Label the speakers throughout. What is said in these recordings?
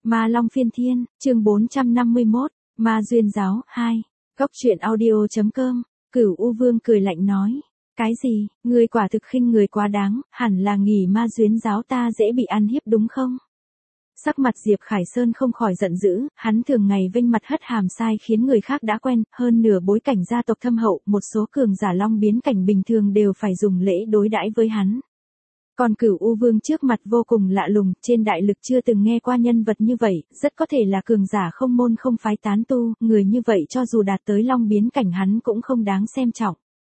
Speaker 1: Ma Long Phiên Thiên, chương 451, Ma Duyên Giáo 2, Góc truyện audio.com, Cửu U Vương cười lạnh nói. Cái gì, ngươi quả thực khinh người quá đáng, hẳn là nghỉ Ma Duyên Giáo ta dễ bị ăn hiếp đúng không? Sắc mặt Diệp Khải Sơn không khỏi giận dữ, hắn thường ngày vênh mặt hất hàm sai khiến người khác đã quen, hơn nửa bối cảnh gia tộc thâm hậu, một số cường giả long biến cảnh bình thường đều phải dùng lễ đối đãi với hắn. Còn Cửu U Vương trước mặt vô cùng lạ lùng, trên đại lực chưa từng nghe qua nhân vật như vậy, rất có thể là cường giả không môn không phái tán tu, người như vậy cho dù đạt tới long biến cảnh hắn cũng không đáng xem trọng.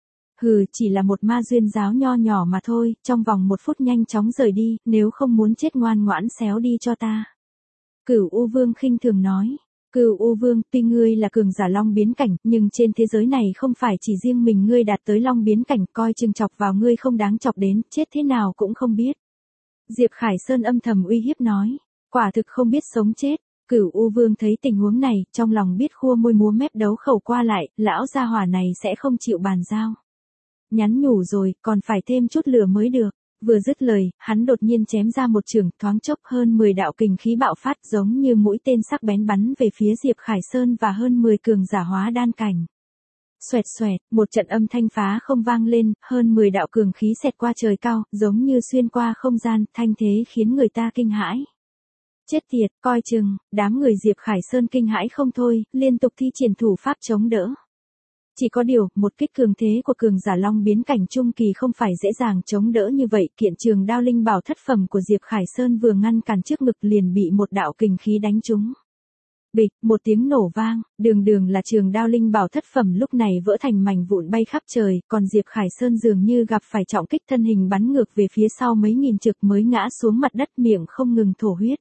Speaker 1: Hừ, chỉ là một ma duyên giáo nho nhỏ mà thôi, trong vòng 1 phút nhanh chóng rời đi, nếu không muốn chết ngoan ngoãn xéo đi cho ta. Cửu U Vương khinh thường nói. Cửu U Vương, tuy ngươi là cường giả long biến cảnh, nhưng trên thế giới này không phải chỉ riêng mình ngươi đạt tới long biến cảnh, coi chừng chọc vào ngươi không đáng chọc đến, chết thế nào cũng không biết. Diệp Khải Sơn âm thầm uy hiếp nói, quả thực không biết sống chết. Cửu U Vương thấy tình huống này, trong lòng biết khua môi múa mép đấu khẩu qua lại, lão gia hỏa này sẽ không chịu bàn giao. Nhắn nhủ rồi, còn phải thêm chút lửa mới được. Vừa dứt lời, hắn đột nhiên chém ra một chưởng, thoáng chốc hơn 10 đạo kình khí bạo phát giống như mũi tên sắc bén bắn về phía Diệp Khải Sơn và hơn 10 cường giả hóa đan cảnh. Xoẹt xoẹt, một trận âm thanh phá không vang lên, hơn 10 đạo cường khí xẹt qua trời cao, giống như xuyên qua không gian, thanh thế khiến người ta kinh hãi. Chết tiệt, coi chừng, đám người Diệp Khải Sơn kinh hãi không thôi, liên tục thi triển thủ pháp chống đỡ. Chỉ có điều, một kích cường thế của cường giả long biến cảnh trung kỳ không phải dễ dàng chống đỡ như vậy, kiện trường đao linh bảo thất phẩm của Diệp Khải Sơn vừa ngăn cản trước ngực liền bị một đạo kình khí đánh trúng. Bịch, một tiếng nổ vang, đường là trường đao linh bảo thất phẩm lúc này vỡ thành mảnh vụn bay khắp trời, còn Diệp Khải Sơn dường như gặp phải trọng kích thân hình bắn ngược về phía sau mấy nghìn trực mới ngã xuống mặt đất miệng không ngừng thổ huyết.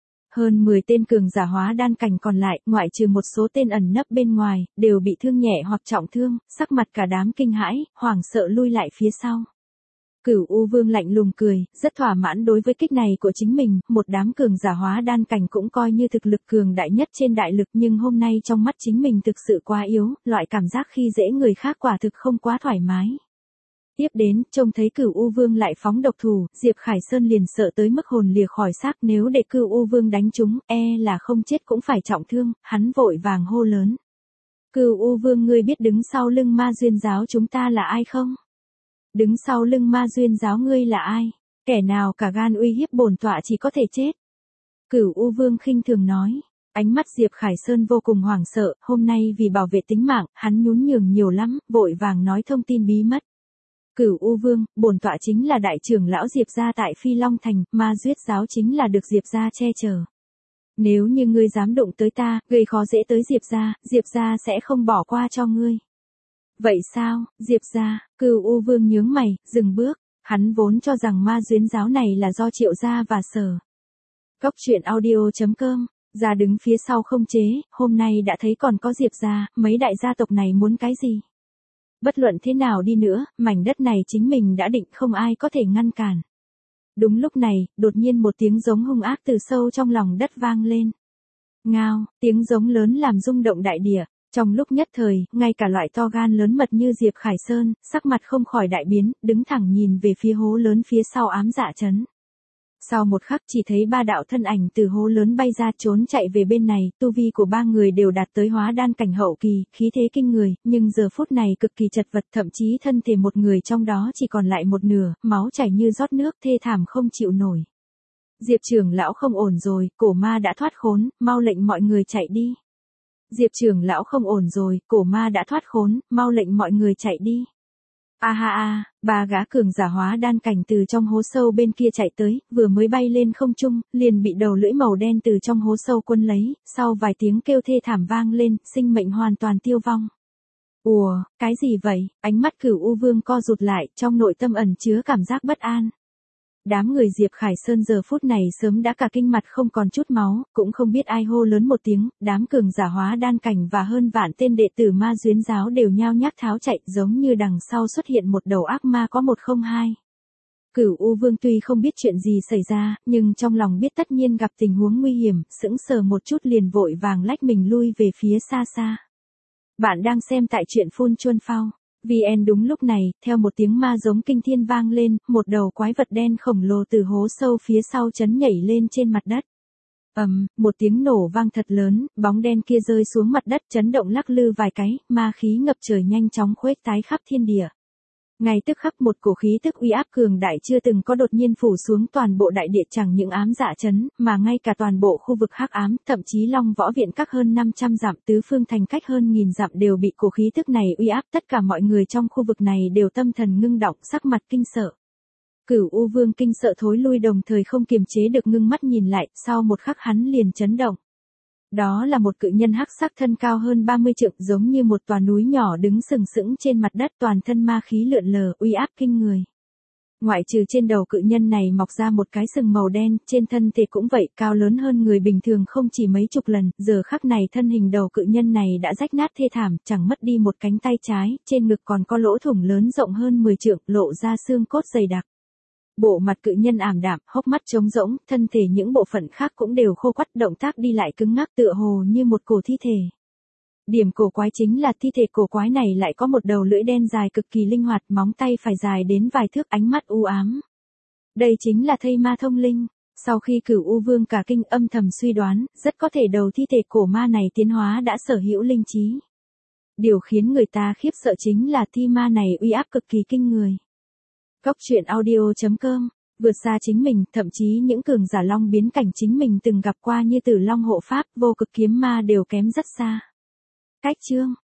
Speaker 1: Hơn 10 tên cường giả hóa đan cảnh còn lại, ngoại trừ một số tên ẩn nấp bên ngoài, đều bị thương nhẹ hoặc trọng thương, sắc mặt cả đám kinh hãi, hoảng sợ lui lại phía sau. Cửu U Vương lạnh lùng cười, rất thỏa mãn đối với kích này của chính mình, một đám cường giả hóa đan cảnh cũng coi như thực lực cường đại nhất trên đại lực nhưng hôm nay trong mắt chính mình thực sự quá yếu, loại cảm giác khi dễ người khác quả thực không quá thoải mái. Tiếp đến, trông thấy Cửu U Vương lại phóng độc thủ, Diệp Khải Sơn liền sợ tới mức hồn lìa khỏi xác, nếu để Cửu U Vương đánh trúng, là không chết cũng phải trọng thương, hắn vội vàng hô lớn. Cửu U Vương, ngươi biết đứng sau lưng ma duyên giáo chúng ta là ai không? Đứng sau lưng ma duyên giáo ngươi là ai? Kẻ nào cả gan uy hiếp bổn tọa chỉ có thể chết. Cửu U Vương khinh thường nói. Ánh mắt Diệp Khải Sơn vô cùng hoảng sợ, hôm nay vì bảo vệ tính mạng, hắn nhún nhường nhiều lắm, vội vàng nói thông tin bí mật. Cửu U Vương, bổn tọa chính là đại trưởng lão Diệp gia tại Phi Long Thành, ma duyên giáo chính là được Diệp gia che chở. Nếu như ngươi dám đụng tới ta, gây khó dễ tới Diệp gia sẽ không bỏ qua cho ngươi. Vậy sao, Diệp gia? Cửu U Vương nhướng mày, dừng bước, hắn vốn cho rằng ma duyên giáo này là do Triệu gia và Sở. Góc truyện audio.com, gia đứng phía sau không chế, hôm nay đã thấy còn có Diệp gia, mấy đại gia tộc này muốn cái gì? Bất luận thế nào đi nữa, mảnh đất này chính mình đã định không ai có thể ngăn cản. Đúng lúc này, đột nhiên một tiếng giống hung ác từ sâu trong lòng đất vang lên. Ngao, tiếng giống lớn làm rung động đại địa. Trong lúc nhất thời, ngay cả loại to gan lớn mật như Diệp Khải Sơn, sắc mặt không khỏi đại biến, đứng thẳng nhìn về phía hố lớn phía sau ám dạ trấn. Sau một khắc chỉ thấy 3 đạo thân ảnh từ hố lớn bay ra trốn chạy về bên này, tu vi của 3 người đều đạt tới hóa đan cảnh hậu kỳ, khí thế kinh người, nhưng giờ phút này cực kỳ chật vật, thậm chí thân thể một người trong đó chỉ còn lại một nửa, máu chảy như rót nước, thê thảm không chịu nổi. Diệp trưởng lão không ổn rồi, cổ ma đã thoát khốn, mau lệnh mọi người chạy đi. Diệp trưởng lão không ổn rồi, cổ ma đã thoát khốn, mau lệnh mọi người chạy đi. A ha a, 3 gã cường giả hóa đan cảnh từ trong hố sâu bên kia chạy tới, vừa mới bay lên không trung, liền bị đầu lưỡi màu đen từ trong hố sâu quấn lấy, sau vài tiếng kêu thê thảm vang lên, sinh mệnh hoàn toàn tiêu vong. Ủa, cái gì vậy? Ánh mắt Cửu U Vương co rụt lại, trong nội tâm ẩn chứa cảm giác bất an. Đám người Diệp Khải Sơn giờ phút này sớm đã cả kinh mặt không còn chút máu, cũng không biết ai hô lớn một tiếng, đám cường giả hóa đan cảnh và hơn vạn tên đệ tử ma duyên giáo đều nhao nhác tháo chạy, giống như đằng sau xuất hiện một đầu ác ma có 102. Cửu U Vương tuy không biết chuyện gì xảy ra, nhưng trong lòng biết tất nhiên gặp tình huống nguy hiểm, sững sờ một chút liền vội vàng lách mình lui về phía xa xa. Bạn đang xem tại truyện Phun Chuân Phao. VN đúng lúc này, theo một tiếng ma giống kinh thiên vang lên, một đầu quái vật đen khổng lồ từ hố sâu phía sau chấn nhảy lên trên mặt đất. Một tiếng nổ vang thật lớn, bóng đen kia rơi xuống mặt đất chấn động lắc lư vài cái, ma khí ngập trời nhanh chóng khuếch tái khắp thiên địa. Ngay tức khắc một cổ khí tức uy áp cường đại chưa từng có đột nhiên phủ xuống toàn bộ đại địa, chẳng những ám dạ chấn, mà ngay cả toàn bộ khu vực hắc ám, thậm chí Long Võ Viện các hơn 500 dặm, tứ phương thành cách hơn 1000 dặm đều bị cổ khí tức này uy áp, tất cả mọi người trong khu vực này đều tâm thần ngưng động, sắc mặt kinh sợ. Cửu U Vương kinh sợ thối lui, đồng thời không kiềm chế được ngưng mắt nhìn lại, sau một khắc hắn liền chấn động. Đó là một cự nhân hắc sắc thân cao hơn 30 trượng, giống như một tòa núi nhỏ đứng sừng sững trên mặt đất, toàn thân ma khí lượn lờ, uy áp kinh người. Ngoại trừ trên đầu cự nhân này mọc ra một cái sừng màu đen, trên thân thể cũng vậy, cao lớn hơn người bình thường không chỉ mấy chục lần, giờ khắc này thân hình đầu cự nhân này đã rách nát thê thảm, chẳng mất đi một cánh tay trái, trên ngực còn có lỗ thủng lớn rộng hơn 10 trượng, lộ ra xương cốt dày đặc. Bộ mặt cự nhân ảm đạm, hốc mắt trống rỗng, thân thể những bộ phận khác cũng đều khô quắt, động tác đi lại cứng ngắc tựa hồ như một cổ thi thể. Điểm cổ quái chính là thi thể cổ quái này lại có một đầu lưỡi đen dài cực kỳ linh hoạt, móng tay phải dài đến vài thước, ánh mắt u ám. Đây chính là thây ma thông linh. Sau khi Cửu U Vương cả kinh, âm thầm suy đoán, rất có thể đầu thi thể cổ ma này tiến hóa đã sở hữu linh trí. Điều khiến người ta khiếp sợ chính là thi ma này uy áp cực kỳ kinh người. Góc truyện audio.com, vượt xa chính mình, thậm chí những cường giả long biến cảnh chính mình từng gặp qua như Tử Long hộ pháp, Vô Cực kiếm ma đều kém rất xa. Cách chương